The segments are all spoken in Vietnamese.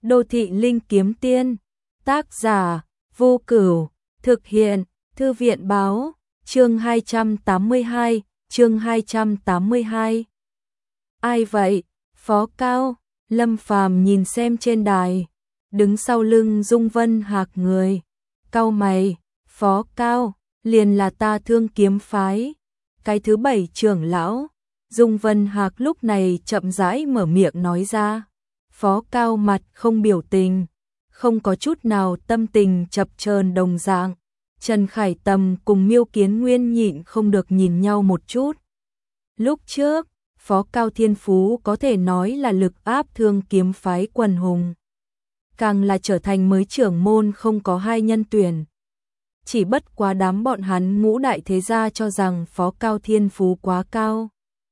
Đô thị linh kiếm tiên, tác giả, Vô Cửu, thực hiện, Thư viện báo, chương 282, chương 282. Ai vậy? Phó Cao, Lâm Phàm nhìn xem trên đài, đứng sau lưng Dung Vân Hạc người, cau mày, Phó Cao, liền là ta Thương Kiếm phái, cái thứ 7 trưởng lão. Dung Vân Hạc lúc này chậm rãi mở miệng nói ra. Phó Cao mặt không biểu tình, không có chút nào tâm tình chập chờn đồng dạng. Trần Khải Tầm cùng Miêu Kiến Nguyên nhịn không được nhìn nhau một chút. Lúc trước, Phó Cao thiên phú có thể nói là lực áp Thương Kiếm phái quần hùng. Càng là trở thành mới trưởng môn không có hai nhân tuyển. Chỉ bất quá đám bọn hắn ngũ đại thế gia cho rằng Phó Cao thiên phú quá cao.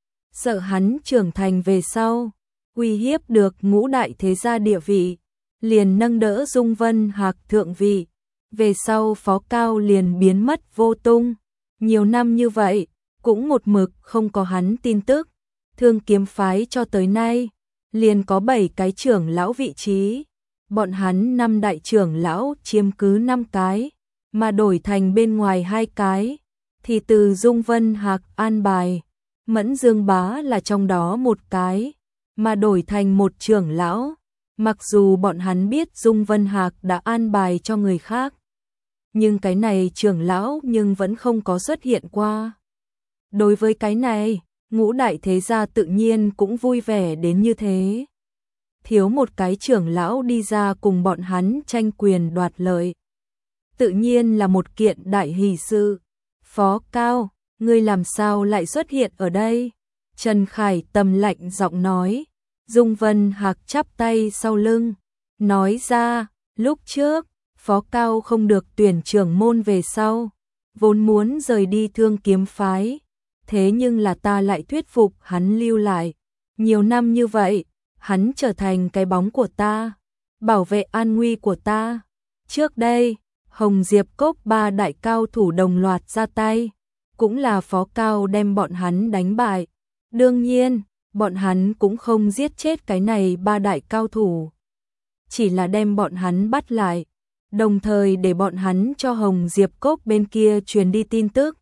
Sợ hắn trưởng thành về sau, uy hiếp được ngũ đại thế gia địa vị, liền nâng đỡ Dung Vân Hạc thượng vị. Về sau Phó Cao liền biến mất vô tung. Nhiều năm như vậy, cũng một mực không có hắn tin tức. Thương Kiếm phái cho tới nay, liền có 7 cái trưởng lão vị trí. Bọn hắn 5 đại trưởng lão chiếm cứ 5 cái, mà đổi thành bên ngoài 2 cái, thì từ Dung Vân Hạc an bài. Mẫn Dương Bá là trong đó một cái, mà đổi thành một trưởng lão. Mặc dù bọn hắn biết Dung Vân Hạc đã an bài cho người khác, nhưng cái này trưởng lão nhưng vẫn không có xuất hiện qua. Đối với cái này, ngũ đại thế gia tự nhiên cũng vui vẻ đến như thế. Thiếu một cái trưởng lão đi ra cùng bọn hắn tranh quyền đoạt lợi, tự nhiên là một kiện đại hỷ sự. Phó Cao, ngươi làm sao lại xuất hiện ở đây? Trần Khải Tầm lạnh giọng nói. Dung Vân Hạc chắp tay sau lưng, nói ra, lúc trước, Phó Cao không được tuyển trưởng môn về sau, vốn muốn rời đi Thương Kiếm phái, thế nhưng là ta lại thuyết phục hắn lưu lại. Nhiều năm như vậy, hắn trở thành cái bóng của ta, bảo vệ an nguy của ta. Trước đây, Hồng Diệp Cốc 3 đại cao thủ đồng loạt ra tay, cũng là Phó Cao đem bọn hắn đánh bại. Đương nhiên, bọn hắn cũng không giết chết cái này 3 đại cao thủ, chỉ là đem bọn hắn bắt lại, đồng thời để bọn hắn cho Hồng Diệp Cốc bên kia truyền đi tin tức.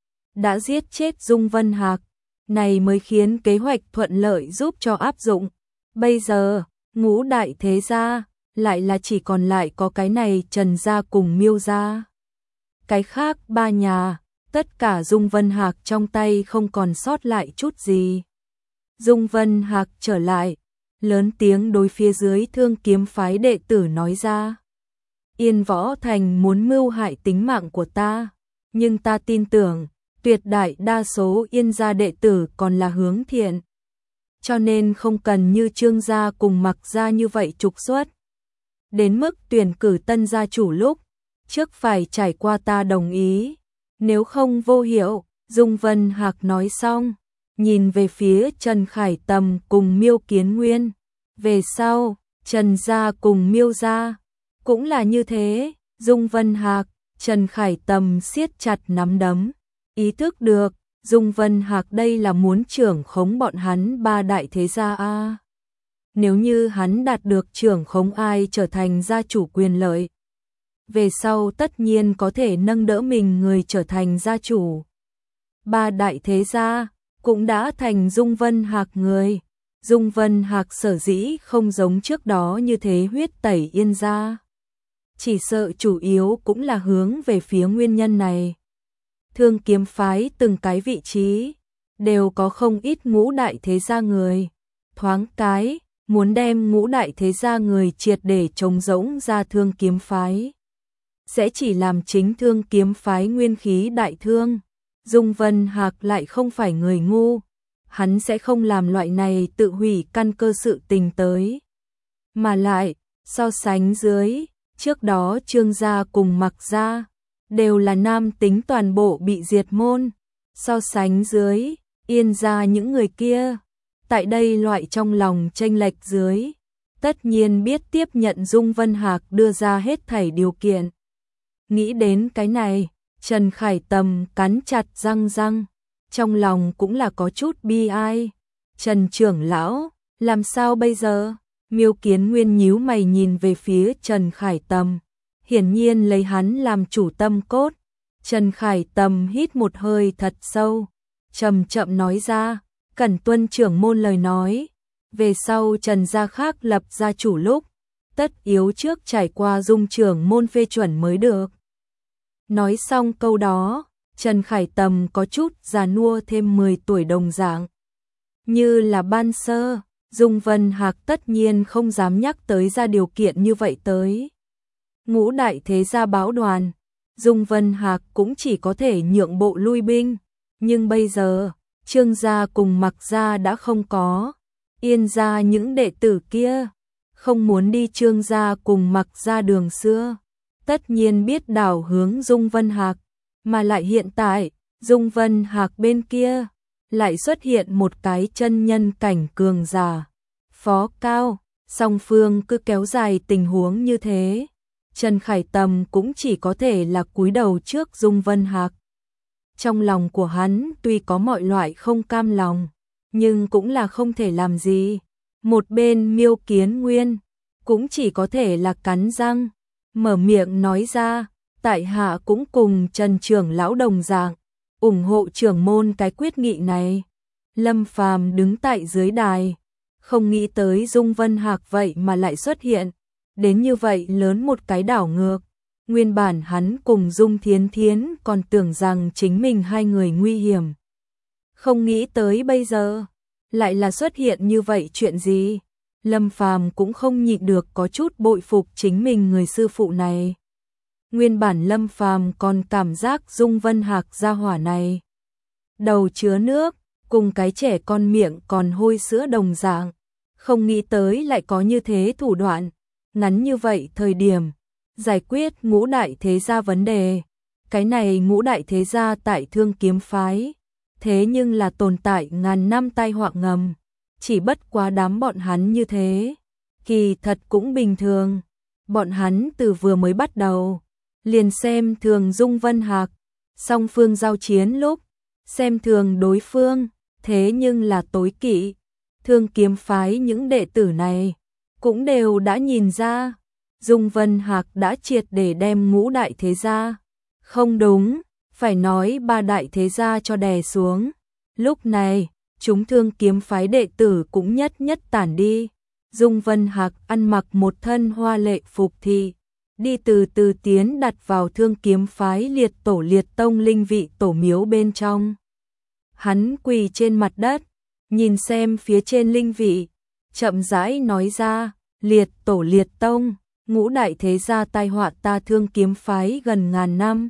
Đã giết chết Dung Vân Hạc, này mới khiến kế hoạch thuận lợi giúp cho áp dụng. Bây giờ, ngũ đại thế gia, lại là chỉ còn lại có cái này Trần gia cùng Miêu gia. Cái khác 3 nhà, tất cả Dung Vân Hạc trong tay không còn sót lại chút gì. Dung Vân Hạc trở lại, lớn tiếng đối phía dưới Thương Kiếm phái đệ tử nói ra. Yên Võ Thành muốn mưu hại tính mạng của ta, nhưng ta tin tưởng, tuyệt đại đa số Yên gia đệ tử còn là hướng thiện. Cho nên không cần như Trương gia cùng Mặc gia như vậy trục xuất. Đến mức tuyển cử tân gia chủ lúc, trước phải trải qua ta đồng ý, nếu không vô hiệu. Dung Vân Hạc nói xong, nhìn về phía Trần Khải Tầm cùng Miêu Kiến Nguyên. Về sau, Trần gia cùng Miêu gia cũng là như thế. Dung Vân Hạc, Trần Khải Tầm siết chặt nắm đấm, ý thức được Dung Vân Hạc đây là muốn trưởng khống bọn hắn 3 đại thế gia a. Nếu như hắn đạt được trưởng khống ai trở thành gia chủ quyền lợi, về sau tất nhiên có thể nâng đỡ mình người trở thành gia chủ. 3 đại thế gia cũng đã thành Dung Vân Hạc người. Dung Vân Hạc sở dĩ không giống trước đó như thế huyết tẩy Yên gia, chỉ sợ chủ yếu cũng là hướng về phía nguyên nhân này. Thương Kiếm phái từng cái vị trí đều có không ít ngũ đại thế gia người, thoáng cái muốn đem ngũ đại thế gia người triệt để trống rỗng ra Thương Kiếm phái, sẽ chỉ làm chính Thương Kiếm phái nguyên khí đại thương. Dung Vân Hạc lại không phải người ngu, hắn sẽ không làm loại này tự hủy căn cơ sự tình tới. Mà lại, so sánh dưới, trước đó Trương gia cùng Mặc gia đều là nam tính toàn bộ bị diệt môn. So sánh dưới, Yên gia những người kia, tại đây loại trong lòng chênh lệch dưới, tất nhiên biết tiếp nhận Dung Vân Hạc đưa ra hết thảy điều kiện. Nghĩ đến cái này, Trần Khải Tầm cắn chặt răng, trong lòng cũng là có chút bi ai. Trần trưởng lão, làm sao bây giờ? Miêu Kiến Nguyên nhíu mày nhìn về phía Trần Khải Tầm, hiển nhiên lấy hắn làm chủ tâm cốt. Trần Khải Tầm hít một hơi thật sâu, chậm chậm nói ra, cần tuân trưởng môn lời nói, về sau Trần gia khác lập gia chủ lúc, tất yếu trước trải qua dung trưởng môn phê chuẩn mới được. Nói xong câu đó, Trần Khải Tầm có chút già nua thêm 10 tuổi đồng dạng. Như là ban sơ, Dung Vân Hạc tất nhiên không dám nhắc tới ra điều kiện như vậy tới. Ngũ đại thế gia báo đoàn, Dung Vân Hạc cũng chỉ có thể nhượng bộ lui binh, nhưng bây giờ, Trương gia cùng Mạc gia đã không có, Yên gia những đệ tử kia không muốn đi Trương gia cùng Mạc gia đường xưa, tất nhiên biết đảo hướng Dung Vân Hạc, mà lại hiện tại, Dung Vân Hạc bên kia lại xuất hiện một cái chân nhân cảnh cường giả, Phó Cao, song phương cứ kéo dài tình huống như thế, Trần Khải Tầm cũng chỉ có thể là cúi đầu trước Dung Vân Hạc. Trong lòng của hắn tuy có mọi loại không cam lòng, nhưng cũng là không thể làm gì. Một bên Miêu Kiến Nguyên cũng chỉ có thể là cắn răng, mở miệng nói ra, tại hạ cũng cùng Trần trưởng lão đồng dạng, ủng hộ trưởng môn cái quyết nghị này. Lâm Phàm đứng tại dưới đài, không nghĩ tới Dung Vân Hạc vậy mà lại xuất hiện, đến như vậy lớn một cái đảo ngược. Nguyên bản hắn cùng Dung Thiến Thiến còn tưởng rằng chính mình hai người nguy hiểm. Không nghĩ tới bây giờ, lại là xuất hiện như vậy chuyện gì. Lâm Phàm cũng không nhịn được có chút bội phục chính mình người sư phụ này. Nguyên bản Lâm Phàm còn cảm giác Dung Vân Hạc gia hỏa này đầu chứa nước, cùng cái trẻ con miệng còn hôi sữa đồng dạng, không nghĩ tới lại có như thế thủ đoạn, ngắn như vậy thời điểm, giải quyết ngũ đại thế gia vấn đề. Cái này ngũ đại thế gia tại Thương Kiếm phái, thế nhưng là tồn tại ngàn năm tai họa ngầm, chỉ bất quá đám bọn hắn như thế, kỳ thật cũng bình thường, bọn hắn từ vừa mới bắt đầu, liền xem thường Dung Vân Hạc, song phương giao chiến lúc, xem thường đối phương, thế nhưng là tối kỵ, Thương Kiếm phái những đệ tử này, cũng đều đã nhìn ra, Dung Vân Hạc đã triệt để đem ngũ đại thế gia, không đúng, phải nói ba đại thế gia cho đè xuống. Lúc này, chúng Thương Kiếm phái đệ tử cũng nhất nhất tản đi. Dung Vân Hạc ăn mặc một thân hoa lệ phục thị, đi từ từ tiến đặt vào Thương Kiếm phái liệt tổ liệt tông linh vị tổ miếu bên trong. Hắn quỳ trên mặt đất, nhìn xem phía trên linh vị, chậm rãi nói ra, liệt tổ liệt tông, ngũ đại thế gia tai họa ta Thương Kiếm phái gần ngàn năm.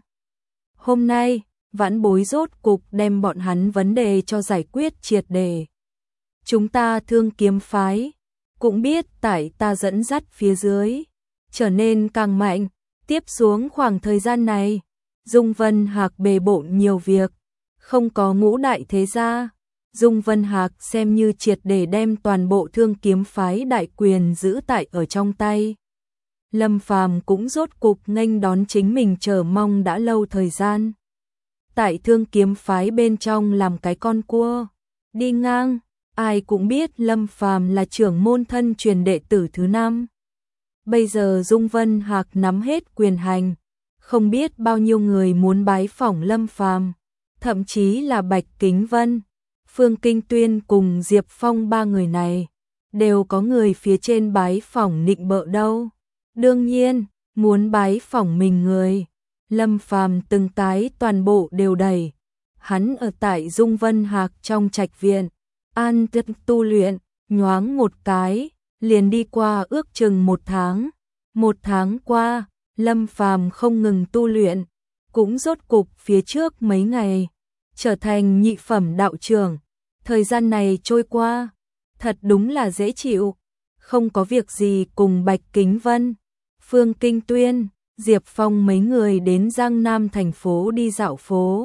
Hôm nay, vãn bối rốt cục đem bọn hắn vấn đề cho giải quyết triệt đề. Chúng ta Thương Kiếm phái, cũng biết tại ta dẫn dắt phía dưới, trở nên càng mạnh, tiếp xuống khoảng thời gian này, Dung Vân Hạc bề bộn nhiều việc, không có ngũ đại thế gia, Dung Vân Hạc xem như triệt để đem toàn bộ Thương Kiếm phái đại quyền giữ tại ở trong tay. Lâm Phàm cũng rốt cục nghênh đón chính mình chờ mong đã lâu thời gian. Tại Thương Kiếm phái bên trong làm cái con cua, đi ngang, ai cũng biết Lâm Phàm là trưởng môn thân truyền đệ tử thứ 5. Bây giờ Dung Vân Hạc nắm hết quyền hành, không biết bao nhiêu người muốn bái phỏng Lâm Phàm, thậm chí là Bạch Kính Vân, Phương Kinh Tuyên cùng Diệp Phong ba người này, đều có người phía trên bái phỏng nịnh bợ đâu. Đương nhiên, muốn bái phỏng mình người, Lâm Phàm từng cái toàn bộ đều đầy. Hắn ở tại Dung Vân Hạc trong trạch viện, an tâm tu luyện, nhoáng một cái, liền đi qua ước chừng 1 tháng. 1 tháng qua, Lâm Phàm không ngừng tu luyện, cũng rốt cục phía trước mấy ngày, trở thành nhị phẩm đạo trưởng. Thời gian này trôi qua, thật đúng là dễ chịu, không có việc gì cùng Bạch Kính Vân, Phương Kinh Tuyên, Diệp Phong mấy người đến Giang Nam thành phố đi dạo phố,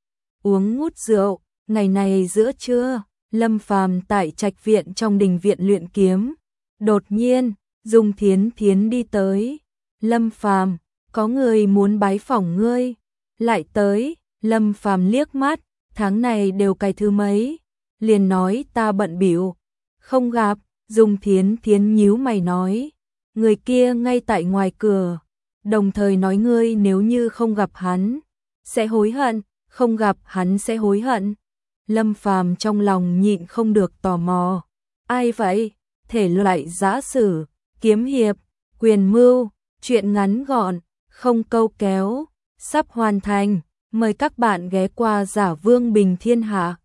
uống ngút rượu. Ngày này giữa trưa, Lâm Phàm tại trạch viện trong đình viện luyện kiếm, đột nhiên, Dung Thiến Thiến đi tới. Lâm Phàm, có người muốn bái phỏng ngươi. Lại tới, Lâm Phàm liếc mắt, tháng này đều cái thứ mấy, liền nói ta bận bịu, không gặp, Dung Thiến Thiến nhíu mày nói, người kia ngay tại ngoài cửa, đồng thời nói ngươi nếu như không gặp hắn, sẽ hối hận, không gặp hắn sẽ hối hận. Lâm Phàm trong lòng nhịn không được tò mò. Ai vậy? Thể loại giã sử, kiếm hiệp, quyền mưu, truyện ngắn gọn, không câu kéo, sắp hoàn thành. Mời các bạn ghé qua Giả Vương Bình Thiên Hạ.